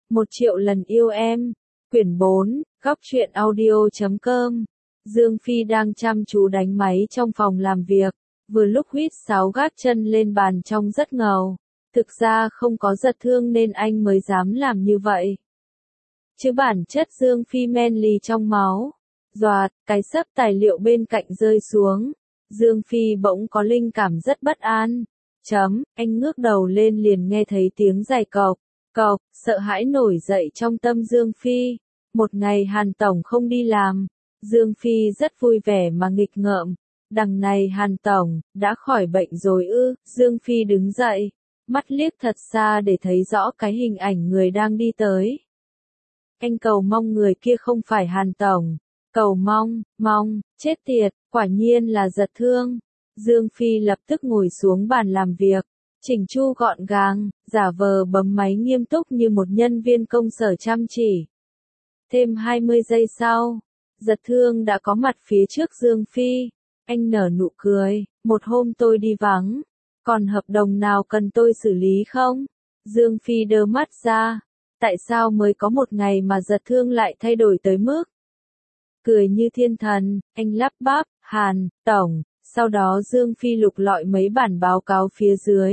1.000.000 lần yêu em. Quyển 4, góc truyện audio.com. Dương Phi đang chăm chú đánh máy trong phòng làm việc, vừa lúc huýt sáo gác chân lên bàn trông rất ngầu. Thực ra không có Giật Thương nên anh mới dám làm như vậy. Chứ bản chất Dương Phi manly trong máu. Doạt, cái xấp tài liệu bên cạnh rơi xuống. Dương Phi bỗng có linh cảm rất bất an. Anh ngước đầu lên liền nghe thấy tiếng giày cộc, cộc, sợ hãi nổi dậy trong tâm Dương Phi. Một ngày Hàn Tổng không đi làm, Dương Phi rất vui vẻ mà nghịch ngợm. Đằng này Hàn Tổng, đã khỏi bệnh rồi ư? Dương Phi đứng dậy, mắt liếc thật xa để thấy rõ cái hình ảnh người đang đi tới. Anh cầu mong người kia không phải Hàn Tổng. Cầu mong, chết tiệt, quả nhiên là Giật Thương. Dương Phi lập tức ngồi xuống bàn làm việc, chỉnh chu gọn gàng, giả vờ bấm máy nghiêm túc như một nhân viên công sở chăm chỉ. Thêm 20 giây sau, Giật Thương đã có mặt phía trước Dương Phi. Anh nở nụ cười, một hôm tôi đi vắng, còn hợp đồng nào cần tôi xử lý không? Dương Phi đơ mắt ra, tại sao mới có một ngày mà Giật Thương lại thay đổi tới mức? Cười như thiên thần, anh lắp bắp, Hàn Tổng. Sau đó Dương Phi lục lọi mấy bản báo cáo phía dưới.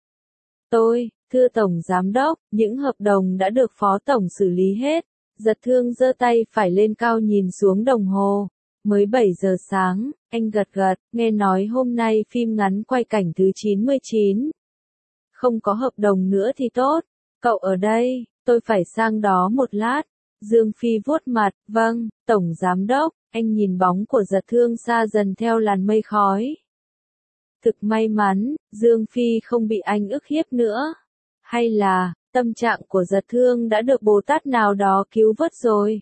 Thưa Tổng Giám đốc, những hợp đồng đã được Phó Tổng xử lý hết. Giật Thương giơ tay phải lên cao nhìn xuống đồng hồ. Mới 7 giờ sáng, anh gật gật, nghe nói hôm nay phim ngắn quay cảnh thứ 99. Không có hợp đồng nữa thì tốt. Cậu ở đây, tôi phải sang đó một lát. Dương Phi vuốt mặt, vâng, Tổng Giám đốc. Anh nhìn bóng của Giật Thương xa dần theo làn mây khói. Thực may mắn, Dương Phi không bị anh ức hiếp nữa. Hay là, tâm trạng của Giật Thương đã được Bồ Tát nào đó cứu vớt rồi?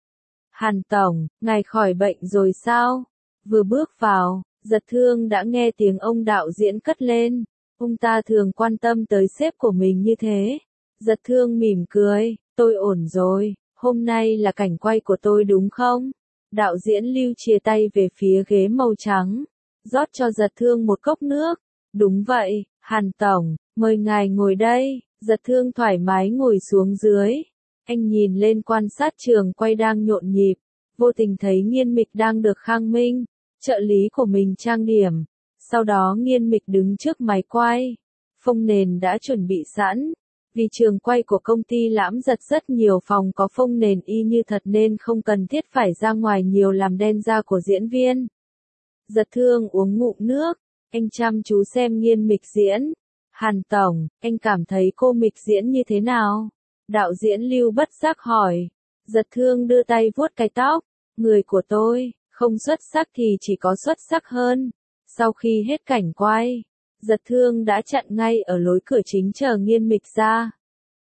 Hàn Tổng, ngài khỏi bệnh rồi sao? Vừa bước vào, Giật Thương đã nghe tiếng ông đạo diễn cất lên. Ông ta thường quan tâm tới sếp của mình như thế. Giật Thương mỉm cười, tôi ổn rồi, hôm nay là cảnh quay của tôi đúng không? Đạo diễn Lưu chìa tay về phía ghế màu trắng, rót cho Giật Thương một cốc nước. Đúng vậy, Hàn Tổng, mời ngài ngồi đây. Giật Thương thoải mái ngồi xuống dưới. Anh nhìn lên quan sát trường quay đang nhộn nhịp, vô tình thấy Nghiên Mịch đang được Khang Minh, trợ lý của mình trang điểm. Sau đó Nghiên Mịch đứng trước máy quay, phông nền đã chuẩn bị sẵn. Vì trường quay của công ty Lãm Giật rất nhiều phòng có phông nền y như thật nên không cần thiết phải ra ngoài nhiều làm đen da của diễn viên. Giật Thương uống ngụm nước, anh chăm chú xem Nghiên Mịch diễn. Hàn Tổng, anh cảm thấy cô Mịch diễn như thế nào? Đạo diễn Lưu bất giác hỏi. Giật Thương đưa tay vuốt cái tóc. Người của tôi, không xuất sắc thì chỉ có xuất sắc hơn. Sau khi hết cảnh quay, Giật Thương đã chặn ngay ở lối cửa chính chờ Nghiên Mịch ra.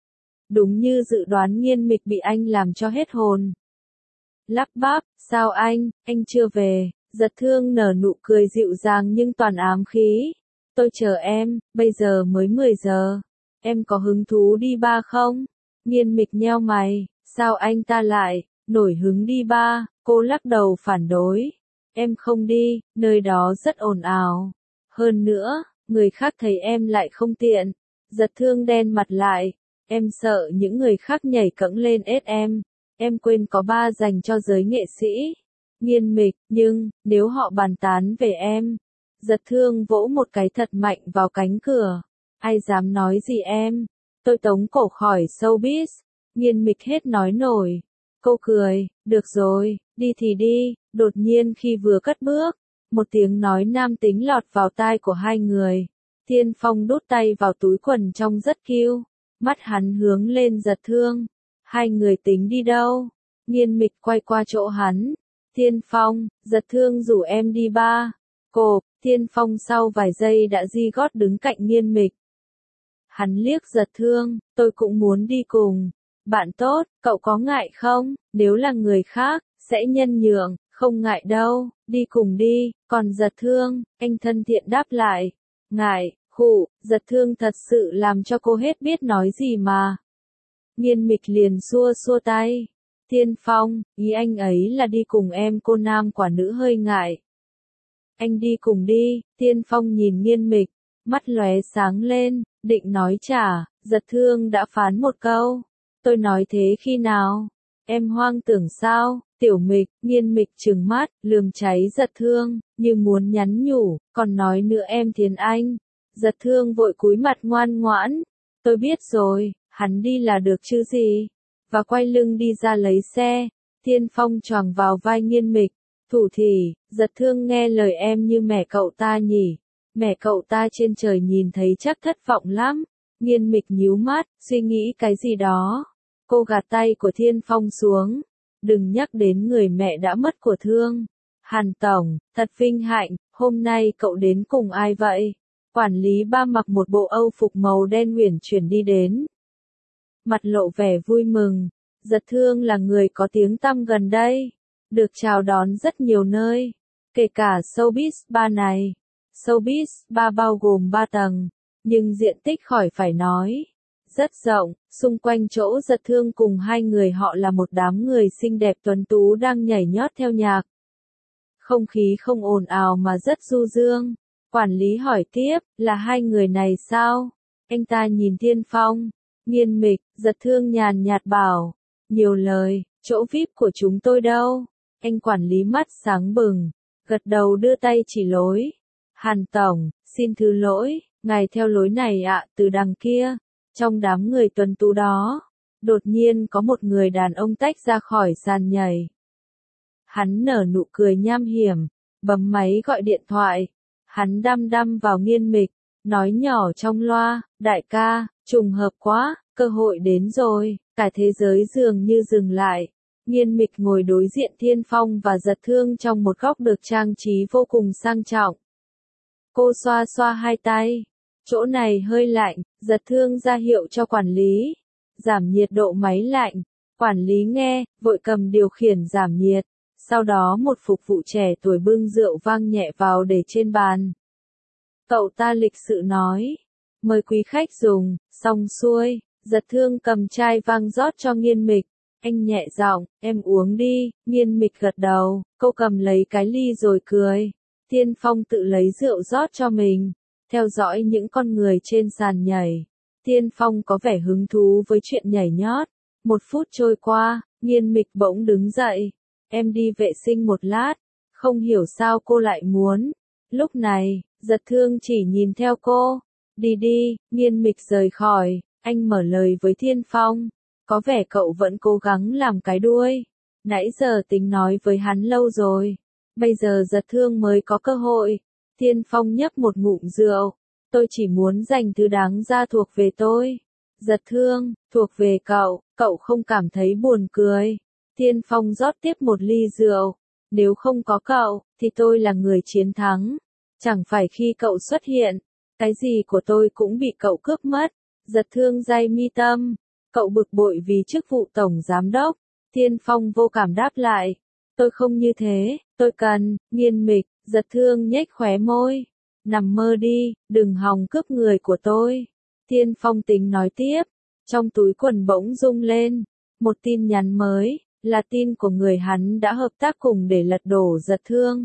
Đúng như dự đoán, Nghiên Mịch bị anh làm cho hết hồn. Lắp bắp, sao anh chưa về? Giật Thương nở nụ cười dịu dàng nhưng toàn ám khí. Tôi chờ em, bây giờ mới 10 giờ. Em có hứng thú đi bar không? Nghiên Mịch nheo mày, sao anh ta lại nổi hứng đi bar? Cô lắc đầu phản đối. Em không đi, nơi đó rất ồn ào. Hơn nữa, người khác thấy em lại không tiện. Giật Thương đen mặt lại. Em sợ những người khác nhảy cẫng lên ết em. Em quên có bar dành cho giới nghệ sĩ. Nghiên Mịch, nhưng, nếu họ bàn tán về em. Giật Thương vỗ một cái thật mạnh vào cánh cửa. Ai dám nói gì em? Tôi tống cổ khỏi showbiz. Nghiên Mịch hết nói nổi. Cô cười, được rồi, đi thì đi. Đột nhiên khi vừa cất bước, một tiếng nói nam tính lọt vào tai của hai người. Tiên Phong đút tay vào túi quần trông rất cute. Mắt hắn hướng lên Giật Thương. Hai người tính đi đâu? Nghiên Mịch quay qua chỗ hắn. Tiên Phong, Giật Thương rủ em đi bar. Tiên Phong sau vài giây đã di gót đứng cạnh Nghiên Mịch. Hắn liếc Giật Thương, tôi cũng muốn đi cùng. Bạn tốt, cậu có ngại không? Nếu là người khác, sẽ nhân nhượng, không ngại đâu, đi cùng đi. Còn Giật Thương, anh thân thiện đáp lại. Ngại, Giật Thương thật sự làm cho cô hết biết nói gì mà. Nghiên Mịch liền xua xua tay. Tiên Phong, ý anh ấy là đi cùng em. Cô nam quả nữ hơi ngại. Anh đi cùng đi. Tiên Phong nhìn Nghiên Mịch, mắt lóe sáng lên, định nói trả. Giật Thương đã phán một câu. Tôi nói thế khi nào? Em hoang tưởng sao? Tiểu Mịch, Nghiên Mịch trừng mắt, lườm cháy Giật Thương, như muốn nhắn nhủ, còn nói nữa em Thiến Anh. Giật Thương vội cúi mặt ngoan ngoãn. Tôi biết rồi, hắn đi là được chứ gì. Và quay lưng đi ra lấy xe. Thiên Phong choàng vào vai Nghiên Mịch. Thủ thỉ, Giật Thương nghe lời em như mẹ cậu ta nhỉ. Mẹ cậu ta trên trời nhìn thấy chắc thất vọng lắm. Nghiên Mịch nhíu mắt, suy nghĩ cái gì đó. Cô gạt tay của Thiên Phong xuống. Đừng nhắc đến người mẹ đã mất của Thương. Hàn Tổng, thật vinh hạnh, hôm nay cậu đến cùng ai vậy? Quản lý Ba mặc một bộ âu phục màu đen uyển chuyển đi đến. Mặt lộ vẻ vui mừng. Giật Thương là người có tiếng tăm gần đây. Được chào đón rất nhiều nơi. Kể cả Showbiz Bar này. Showbiz Bar bao gồm 3 tầng. Nhưng diện tích khỏi phải nói. Rất rộng, xung quanh chỗ Giật Thương cùng hai người họ là một đám người xinh đẹp tuấn tú đang nhảy nhót theo nhạc. Không khí không ồn ào mà rất du dương. Quản lý hỏi tiếp, là hai người này sao? Anh ta nhìn Thiên Phong, Nghiên Mịch, Giật Thương nhàn nhạt bảo. Nhiều lời, chỗ VIP của chúng tôi đâu? Anh quản lý mắt sáng bừng, gật đầu đưa tay chỉ lối. Hàn Tổng, xin thứ lỗi, ngài theo lối này ạ, từ đằng kia. Trong đám người tuấn tú đó, đột nhiên có một người đàn ông tách ra khỏi sàn nhảy. Hắn nở nụ cười nham hiểm, bấm máy gọi điện thoại. Hắn đăm đăm vào Nghiên Mịch, nói nhỏ trong loa, đại ca, trùng hợp quá, cơ hội đến rồi, cả thế giới dường như dừng lại. Nghiên Mịch ngồi đối diện Thiên Phong và Giật Thương trong một góc được trang trí vô cùng sang trọng. Cô xoa xoa hai tay. Chỗ này hơi lạnh, Giật Thương ra hiệu cho quản lý. Giảm nhiệt độ máy lạnh. Quản lý nghe, vội cầm điều khiển giảm nhiệt. Sau đó một phục vụ trẻ tuổi bưng rượu vang nhẹ vào để trên bàn. Cậu ta lịch sự nói. Mời quý khách dùng, xong xuôi. Giật Thương cầm chai vang rót cho Nghiên Mịch. Anh nhẹ giọng, em uống đi. Nghiên Mịch gật đầu, cô cầm lấy cái ly rồi cười. Thiên Phong tự lấy rượu rót cho mình. Theo dõi những con người trên sàn nhảy. Thiên Phong có vẻ hứng thú với chuyện nhảy nhót. 1 phút trôi qua, Nghiên Mịch bỗng đứng dậy. Em đi vệ sinh một lát. Không hiểu sao cô lại muốn. Lúc này, Giật Thương chỉ nhìn theo cô. Đi đi, Nghiên Mịch rời khỏi. Anh mở lời với Thiên Phong. Có vẻ cậu vẫn cố gắng làm cái đuôi. Nãy giờ tính nói với hắn lâu rồi. Bây giờ Giật Thương mới có cơ hội. Thiên Phong nhấp một ngụm rượu. Tôi chỉ muốn dành thứ đáng ra thuộc về tôi. Giật Thương, thuộc về cậu không cảm thấy buồn cười. Thiên Phong rót tiếp một ly rượu. Nếu không có cậu, thì tôi là người chiến thắng. Chẳng phải khi cậu xuất hiện, cái gì của tôi cũng bị cậu cướp mất. Giật Thương day mi tâm. Cậu bực bội vì chức vụ tổng giám đốc. Thiên Phong vô cảm đáp lại. Tôi không như thế, tôi cần, Nghiên Mịch. Giật Thương nhếch khóe môi. Nằm mơ đi, đừng hòng cướp người của tôi. Thiên Phong tính nói tiếp. Trong túi quần bỗng rung lên. Một tin nhắn mới, là tin của người hắn đã hợp tác cùng để lật đổ Giật Thương.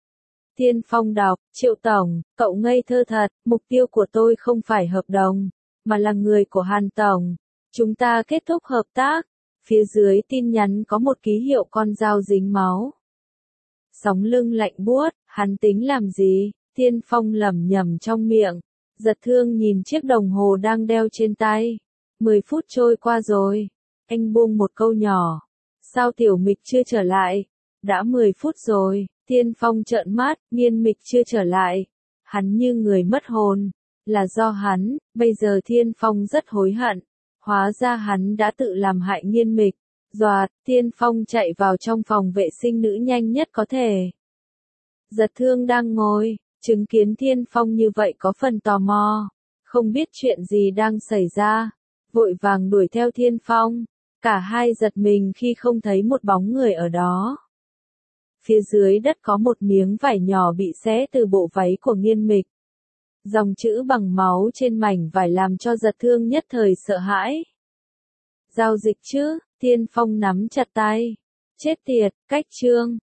Thiên Phong đọc, Triệu Tổng, cậu ngây thơ thật, mục tiêu của tôi không phải hợp đồng, mà là người của Hàn Tổng. Chúng ta kết thúc hợp tác. Phía dưới tin nhắn có một ký hiệu con dao dính máu. Sóng lưng lạnh buốt, hắn tính làm gì? Thiên Phong lẩm nhẩm trong miệng. Giật Thương nhìn chiếc đồng hồ đang đeo trên tay. 10 phút trôi qua rồi. Anh buông một câu nhỏ. Sao Tiểu Mịch chưa trở lại? Đã 10 phút rồi. Thiên Phong trợn mắt, Nghiên Mịch chưa trở lại. Hắn như người mất hồn. Là do hắn, bây giờ Thiên Phong rất hối hận. Hóa ra hắn đã tự làm hại Nghiên Mịch. Doạt, Thiên Phong chạy vào trong phòng vệ sinh nữ nhanh nhất có thể. Giật Thương đang ngồi, chứng kiến Thiên Phong như vậy có phần tò mò. Không biết chuyện gì đang xảy ra. Vội vàng đuổi theo Thiên Phong. Cả hai giật mình khi không thấy một bóng người ở đó. Phía dưới đất có một miếng vải nhỏ bị xé từ bộ váy của Nghiên Mịch. Dòng chữ bằng máu trên mảnh vải làm cho Giật Thương nhất thời sợ hãi. Giao dịch chứ? Thiên Phong nắm chặt tay. Chết tiệt, cách chương.